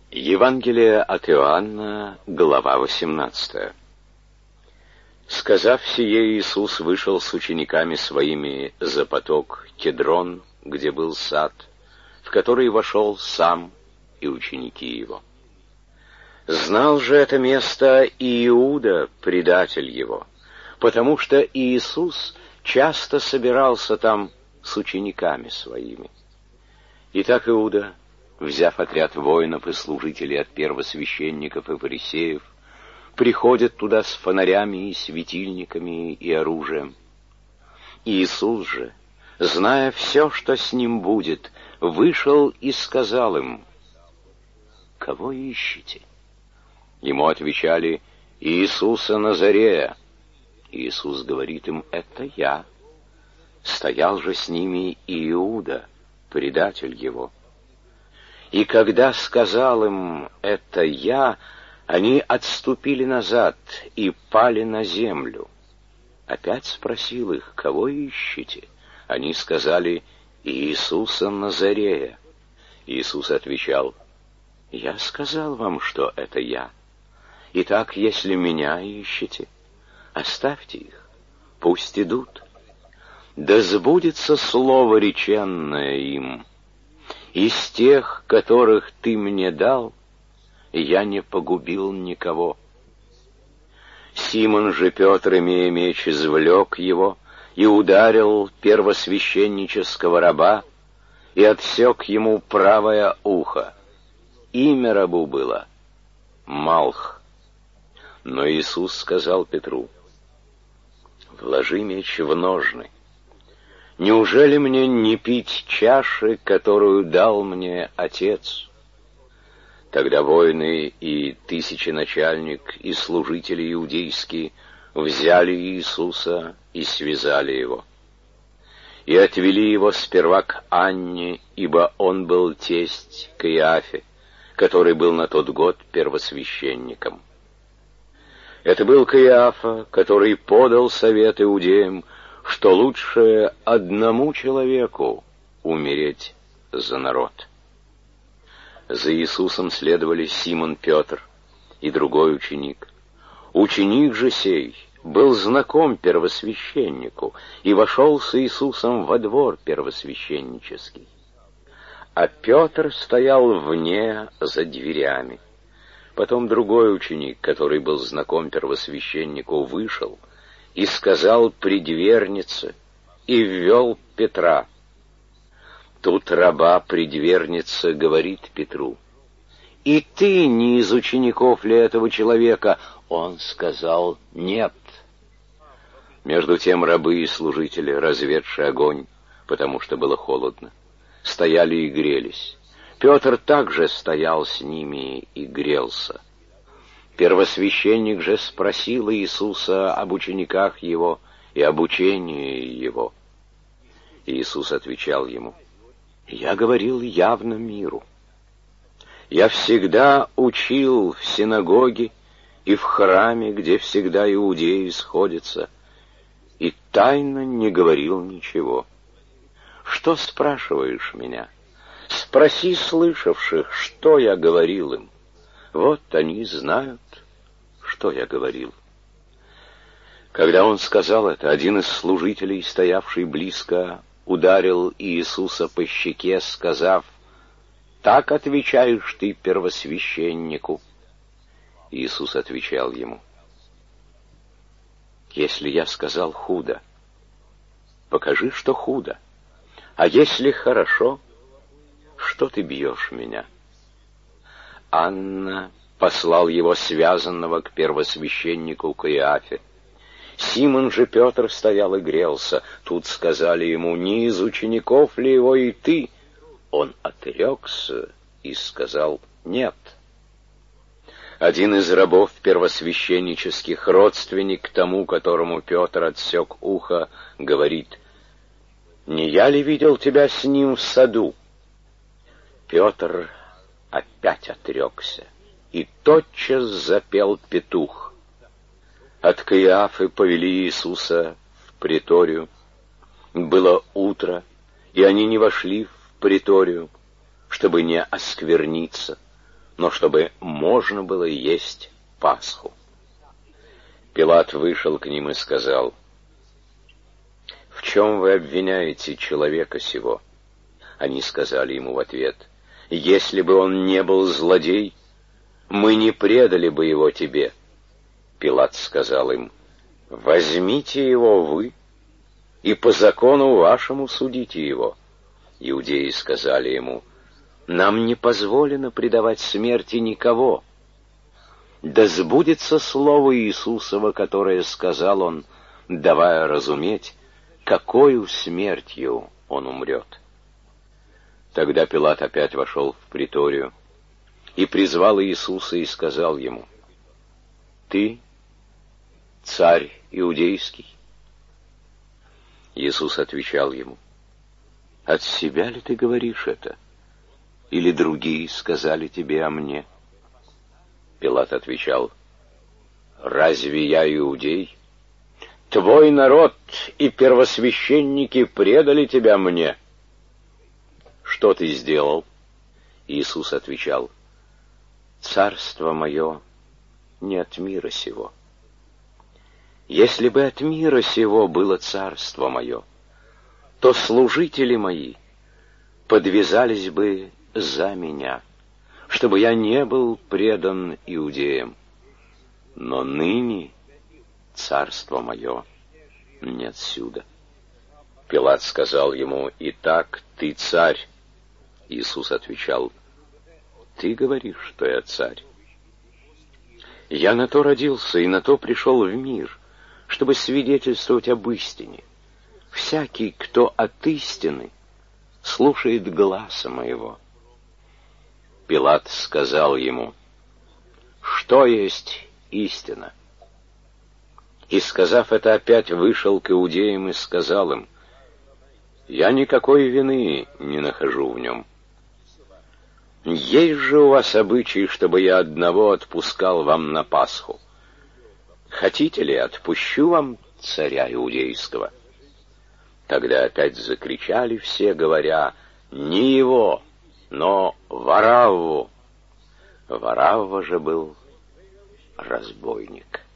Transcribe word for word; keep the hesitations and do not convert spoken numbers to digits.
Евангелие от Иоанна, глава восемнадцатая. Сказав сие, Иисус вышел с учениками своими за поток Кедрон, где был сад, в который вошел сам и ученики его. Знал же это место и Иуда, предатель его, потому что Иисус часто собирался там с учениками своими. Итак, Иуда, взяв отряд воинов и служителей от первосвященников и фарисеев, приходит туда с фонарями и светильниками и оружием. Иисус же, зная все, что с ним будет, вышел и сказал им: «Кого ищете?» Ему отвечали: «Иисуса Назарея». Иисус говорит им: «Это я». Стоял же с ними и Иуда, предатель его. И когда сказал им: «Это я», они отступили назад и пали на землю. Опять спросил их: «Кого ищете?» Они сказали: «Иисуса Назарея». Иисус отвечал: «Я сказал вам, что это я. Итак, если меня ищете, оставьте их, пусть идут. Да сбудется слово, реченное им: из тех, которых ты мне дал, я не погубил никого». Симон же Петр, имея меч, извлек его и ударил первосвященнического раба и отсек ему правое ухо. Имя рабу было Малх. Но Иисус сказал Петру: «Вложи меч в ножны. Неужели мне не пить чаши, которую дал мне Отец?» Тогда воины и тысяченачальник и служители иудейские взяли Иисуса и связали его. И отвели его сперва к Анне, ибо он был тесть к Иафе, который был на тот год первосвященником. Это был Каиафа, который подал совет иудеям, что лучше одному человеку умереть за народ. За Иисусом следовали Симон Петр и другой ученик. Ученик же сей был знаком первосвященнику и вошел с Иисусом во двор первосвященнический. А Петр стоял вне за дверями. Потом другой ученик, который был знаком первосвященнику, вышел и сказал предвернице, и ввел Петра. Тут раба предверница говорит Петру: «И ты не из учеников ли этого человека?» Он сказал: «Нет». Между тем рабы и служители, разведшие огонь, потому что было холодно, стояли и грелись. Петр также стоял с ними и грелся. Первосвященник же спросил Иисуса об учениках его и об учении его. Иисус отвечал ему: «Я говорил явно миру. Я всегда учил в синагоге и в храме, где всегда иудеи сходятся, и тайно не говорил ничего. Что спрашиваешь меня? Спроси слышавших, что я говорил им. Вот они знают, что я говорил». Когда он сказал это, один из служителей, стоявший близко, ударил Иисуса по щеке, сказав: «Так отвечаешь ты первосвященнику». Иисус отвечал ему: «Если я сказал худо, покажи, что худо, а если хорошо, что ты бьешь меня?» Анна послал его связанного к первосвященнику Каиафе. Симон же Петр стоял и грелся. Тут сказали ему: «Не из учеников ли его и ты?» Он отрекся и сказал: «Нет». Один из рабов первосвященнических, родственник тому, которому Петр отсек ухо, говорит: «Не я ли видел тебя с ним в саду?» Петр опять отрекся, и тотчас запел петух. От Каиафы повели Иисуса в преторию. Было утро, и они не вошли в преторию, чтобы не оскверниться, но чтобы можно было есть Пасху. Пилат вышел к ним и сказал: «В чем вы обвиняете человека сего?» Они сказали ему в ответ: «Если бы он не был злодей, мы не предали бы его тебе». Пилат сказал им: «Возьмите его вы, и по закону вашему судите его». Иудеи сказали ему: «Нам не позволено предавать смерти никого. Да сбудется слово Иисусова, которое сказал он, давая разуметь, какою смертью он умрет». Тогда Пилат опять вошел в приторию и призвал Иисуса и сказал ему: «Ты царь иудейский?» Иисус отвечал ему: «От себя ли ты говоришь это? Или другие сказали тебе о мне?» Пилат отвечал: «Разве я иудей? Твой народ и первосвященники предали тебя мне». «Что ты сделал?» Иисус отвечал: «Царство мое не от мира сего. Если бы от мира сего было царство мое, то служители мои подвязались бы за меня, чтобы я не был предан иудеям. Но ныне царство мое не отсюда». Пилат сказал ему: «Итак, ты царь?» Иисус отвечал: «Ты говоришь, что я царь. Я на то родился и на то пришел в мир, чтобы свидетельствовать об истине. Всякий, кто от истины, слушает гласа моего». Пилат сказал ему: «Что есть истина?» И, сказав это, опять вышел к иудеям и сказал им: «Я никакой вины не нахожу в нем. Есть же у вас обычай, чтобы я одного отпускал вам на Пасху. Хотите ли, отпущу вам царя иудейского?» Тогда опять закричали все, говоря: «Не его, но Варавву». Варавва же был разбойник.